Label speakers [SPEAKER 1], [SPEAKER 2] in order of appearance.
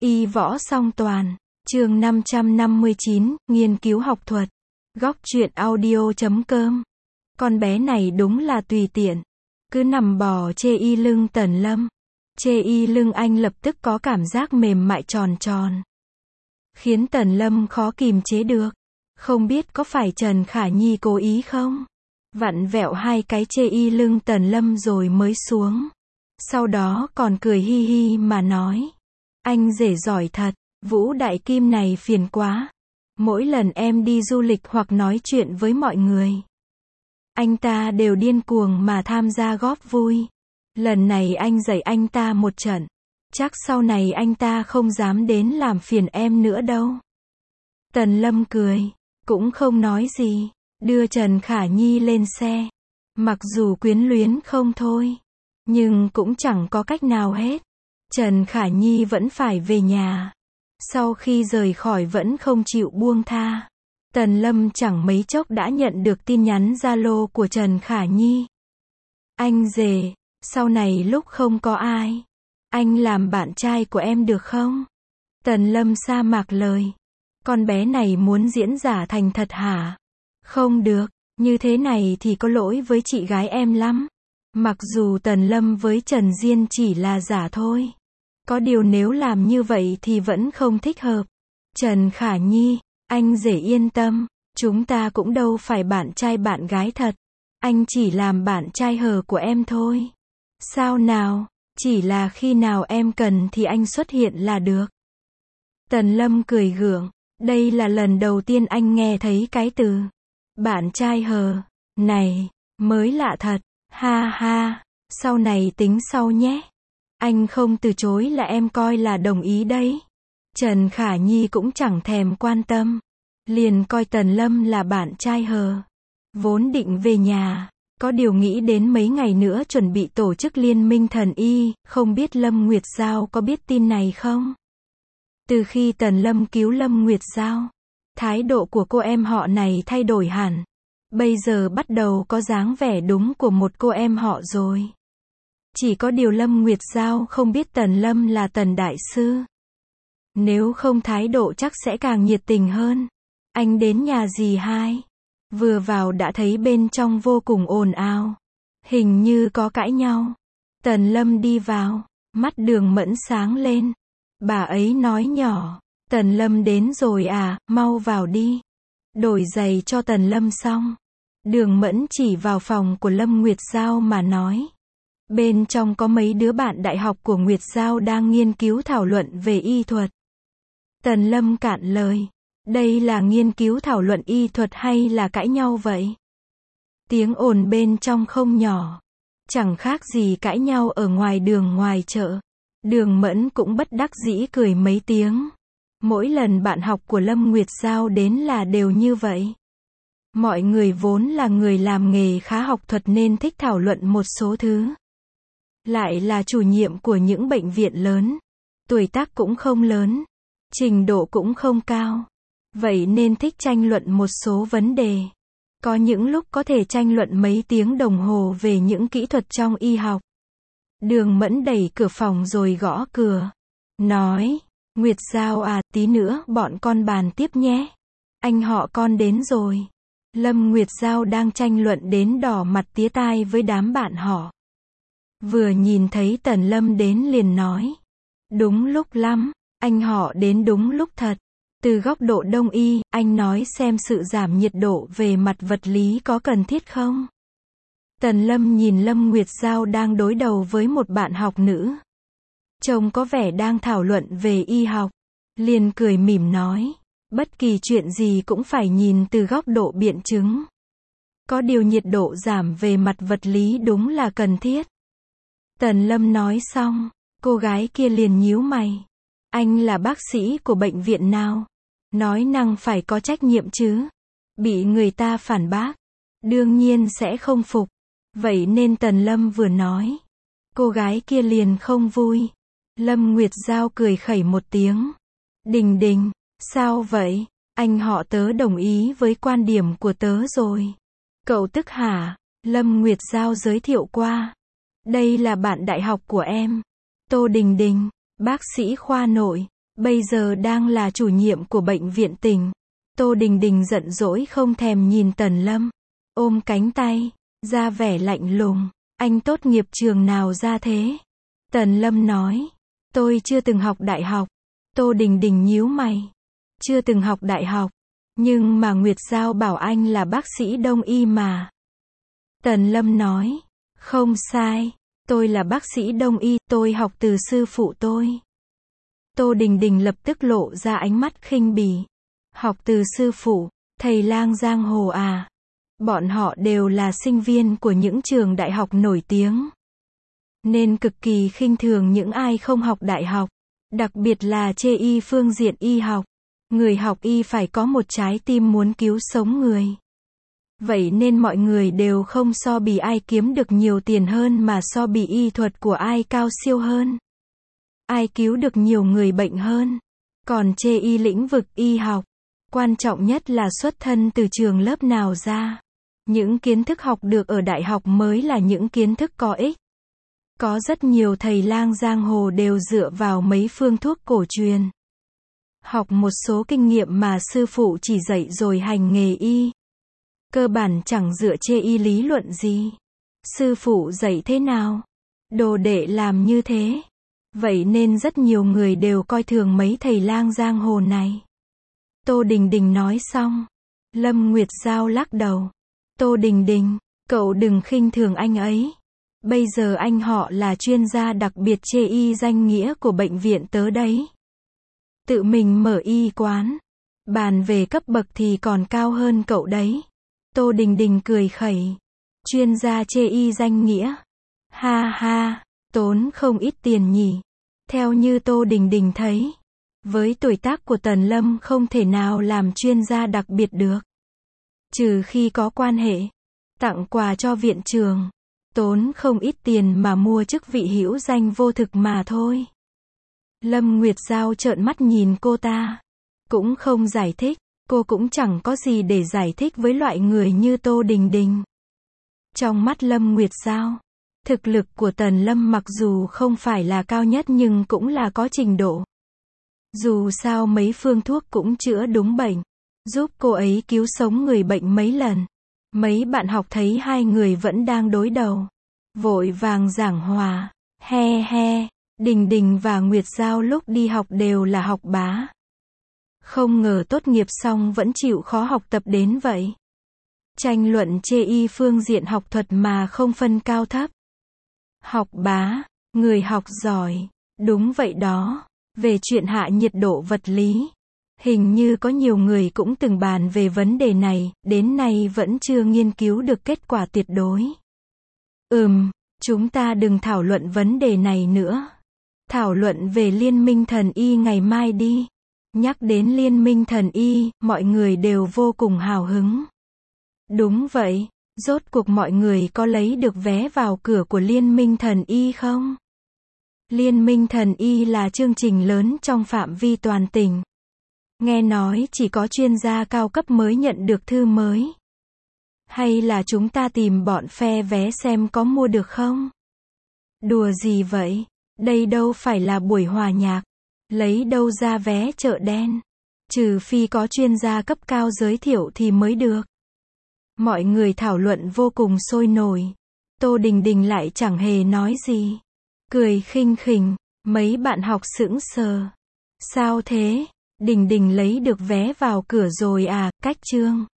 [SPEAKER 1] Y võ song toàn. Chương 559, nghiên cứu học thuật. Góc truyện audio.com. Con bé này đúng là tùy tiện. Cứ nằm bò chê y lưng Tần Lâm. Chê y lưng anh lập tức có cảm giác mềm mại tròn tròn. Khiến Tần Lâm khó kìm chế được. Không biết có phải Trần Khả Nhi cố ý không? Vặn vẹo hai cái chê y lưng Tần Lâm rồi mới xuống. Sau đó còn cười hi hi mà nói. Anh rể giỏi thật, Vũ Đại Kim này phiền quá. Mỗi lần em đi du lịch hoặc nói chuyện với mọi người, anh ta đều điên cuồng mà tham gia góp vui. Lần này anh dạy anh ta một trận. Chắc sau này anh ta không dám đến làm phiền em nữa đâu. Tần Lâm cười, cũng không nói gì, đưa Trần Khả Nhi lên xe. Mặc dù quyến luyến không thôi, nhưng cũng chẳng có cách nào hết. Trần Khả Nhi vẫn phải về nhà. Sau khi rời khỏi vẫn không chịu buông tha. Tần Lâm chẳng mấy chốc đã nhận được tin nhắn Zalo của Trần Khả Nhi. Anh rể, sau này lúc không có ai, anh làm bạn trai của em được không? Tần Lâm sa mạc lời. Con bé này muốn diễn giả thành thật hả? Không được, như thế này thì có lỗi với chị gái em lắm. Mặc dù Tần Lâm với Trần Diên chỉ là giả thôi. Có điều nếu làm như vậy thì vẫn không thích hợp. Trần Khả Nhi, anh rể yên tâm, chúng ta cũng đâu phải bạn trai bạn gái thật. Anh chỉ làm bạn trai hờ của em thôi. Sao nào, chỉ là khi nào em cần thì anh xuất hiện là được. Tần Lâm cười gượng, đây là lần đầu tiên anh nghe thấy cái từ bạn trai hờ này, mới lạ thật. Ha ha, sau này tính sau nhé. Anh không từ chối là em coi là đồng ý đấy. Trần Khả Nhi cũng chẳng thèm quan tâm. Liền coi Tần Lâm là bạn trai hờ. Vốn định về nhà. Có điều nghĩ đến mấy ngày nữa chuẩn bị tổ chức liên minh thần y. Không biết Lâm Nguyệt Giao có biết tin này không? Từ khi Tần Lâm cứu Lâm Nguyệt Giao, thái độ của cô em họ này thay đổi hẳn. Bây giờ bắt đầu có dáng vẻ đúng của một cô em họ rồi. Chỉ có điều Lâm Nguyệt Giao không biết Tần Lâm là Tần Đại Sư. Nếu không thái độ chắc sẽ càng nhiệt tình hơn. Anh đến nhà dì hai. Vừa vào đã thấy bên trong vô cùng ồn ào. Hình như có cãi nhau. Tần Lâm đi vào. Mắt Đường Mẫn sáng lên. Bà ấy nói nhỏ. Tần Lâm đến rồi à, mau vào đi. Đổi giày cho Tần Lâm xong. Đường Mẫn chỉ vào phòng của Lâm Nguyệt Giao mà nói. Bên trong có mấy đứa bạn đại học của Nguyệt Giao đang nghiên cứu thảo luận về y thuật. Tần Lâm cạn lời. Đây là nghiên cứu thảo luận y thuật hay là cãi nhau vậy? Tiếng ồn bên trong không nhỏ. Chẳng khác gì cãi nhau ở ngoài đường ngoài chợ. Đường Mẫn cũng bất đắc dĩ cười mấy tiếng. Mỗi lần bạn học của Lâm Nguyệt Giao đến là đều như vậy. Mọi người vốn là người làm nghề khá học thuật nên thích thảo luận một số thứ. Lại là chủ nhiệm của những bệnh viện lớn. Tuổi tác cũng không lớn. Trình độ cũng không cao. Vậy nên thích tranh luận một số vấn đề. Có những lúc có thể tranh luận mấy tiếng đồng hồ về những kỹ thuật trong y học. Đường Mẫn đẩy cửa phòng rồi gõ cửa. Nói, Nguyệt Giao à, tí nữa bọn con bàn tiếp nhé. Anh họ con đến rồi. Lâm Nguyệt Giao đang tranh luận đến đỏ mặt tía tai với đám bạn họ. Vừa nhìn thấy Tần Lâm đến liền nói. Đúng lúc lắm, anh họ đến đúng lúc thật. Từ góc độ đông y, anh nói xem sự giảm nhiệt độ về mặt vật lý có cần thiết không? Tần Lâm nhìn Lâm Nguyệt Giao đang đối đầu với một bạn học nữ. Trông có vẻ đang thảo luận về y học. Liền cười mỉm nói. Bất kỳ chuyện gì cũng phải nhìn từ góc độ biện chứng. Có điều nhiệt độ giảm về mặt vật lý đúng là cần thiết. Tần Lâm nói xong, cô gái kia liền nhíu mày. Anh là bác sĩ của bệnh viện nào? Nói năng phải có trách nhiệm chứ. Bị người ta phản bác, đương nhiên sẽ không phục. Vậy nên Tần Lâm vừa nói, cô gái kia liền không vui. Lâm Nguyệt Giao cười khẩy một tiếng. Đình đình, sao vậy? Anh họ tớ đồng ý với quan điểm của tớ rồi. Cậu tức hả? Lâm Nguyệt Giao giới thiệu qua. Đây là bạn đại học của em. Tô Đình Đình, bác sĩ khoa nội. bây giờ đang là chủ nhiệm của bệnh viện tỉnh. Tô Đình Đình giận dỗi không thèm nhìn Tần Lâm, ôm cánh tay, ra vẻ lạnh lùng. Anh tốt nghiệp trường nào ra thế? Tần Lâm nói, tôi chưa từng học đại học. Tô Đình Đình nhíu mày, chưa từng học đại học, nhưng mà Nguyệt Giao bảo anh là bác sĩ đông y mà. Tần Lâm nói, không sai, tôi là bác sĩ đông y, tôi học từ sư phụ tôi. Tô Đình Đình lập tức lộ ra ánh mắt khinh bỉ. Học từ sư phụ, thầy lang giang hồ à? Bọn họ đều là sinh viên của những trường đại học nổi tiếng, nên cực kỳ khinh thường những ai không học đại học, đặc biệt là chê y phương diện y học. Người học y phải có một trái tim muốn cứu sống người. Vậy nên mọi người đều không so bì ai kiếm được nhiều tiền hơn mà so bì y thuật của ai cao siêu hơn, ai cứu được nhiều người bệnh hơn. Còn chê y lĩnh vực y học, quan trọng nhất là xuất thân từ trường lớp nào ra. Những kiến thức học được ở đại học mới là những kiến thức có ích. Có rất nhiều thầy lang giang hồ đều dựa vào mấy phương thuốc cổ truyền, học một số kinh nghiệm mà sư phụ chỉ dạy rồi hành nghề y. Cơ bản chẳng dựa chê y lý luận gì. Sư phụ dạy thế nào, đồ đệ làm như thế. Vậy nên rất nhiều người đều coi thường mấy thầy lang giang hồ này. Tô Đình Đình nói xong, Lâm Nguyệt Giao lắc đầu. Tô Đình Đình, cậu đừng khinh thường anh ấy. Bây giờ anh họ là chuyên gia đặc biệt chê y danh nghĩa của bệnh viện tớ đấy. Tự mình mở y quán, bàn về cấp bậc thì còn cao hơn cậu đấy. Tô Đình Đình cười khẩy. Chuyên gia chê y danh nghĩa. Ha ha, tốn không ít tiền nhỉ. Theo như Tô Đình Đình thấy, với tuổi tác của Tần Lâm không thể nào làm chuyên gia đặc biệt được. Trừ khi có quan hệ, tặng quà cho viện trường, tốn không ít tiền mà mua chức vị hữu danh vô thực mà thôi. Lâm Nguyệt Giao trợn mắt nhìn cô ta, cũng không giải thích, cô cũng chẳng có gì để giải thích với loại người như Tô Đình Đình. Trong mắt Lâm Nguyệt Giao, thực lực của Tần Lâm mặc dù không phải là cao nhất nhưng cũng là có trình độ. Dù sao mấy phương thuốc cũng chữa đúng bệnh, giúp cô ấy cứu sống người bệnh mấy lần. Mấy bạn học thấy hai người vẫn đang đối đầu, vội vàng giảng hòa. He he, Đình Đình và Nguyệt Giao lúc đi học đều là học bá. Không ngờ tốt nghiệp xong vẫn chịu khó học tập đến vậy. Tranh luận chê y phương diện học thuật mà không phân cao thấp. Học bá, người học giỏi, đúng vậy đó. Về chuyện hạ nhiệt độ vật lý, hình như có nhiều người cũng từng bàn về vấn đề này, đến nay vẫn chưa nghiên cứu được kết quả tuyệt đối. Chúng ta đừng thảo luận vấn đề này nữa. Thảo luận về Liên minh thần y ngày mai đi. Nhắc đến Liên minh thần y, mọi người đều vô cùng hào hứng. Đúng vậy, rốt cuộc mọi người có lấy được vé vào cửa của Liên minh thần y không? Liên minh thần y là chương trình lớn trong phạm vi toàn tỉnh. Nghe nói chỉ có chuyên gia cao cấp mới nhận được thư mới. Hay là chúng ta tìm bọn phe vé xem có mua được không? Đùa gì vậy? Đây đâu phải là buổi hòa nhạc. Lấy đâu ra vé chợ đen? Trừ phi có chuyên gia cấp cao giới thiệu thì mới được. Mọi người thảo luận vô cùng sôi nổi. Tô Đình Đình lại chẳng hề nói gì. Cười khinh khỉnh, mấy bạn học sững sờ. Sao thế? Đình Đình lấy được vé vào cửa rồi à, cách chương.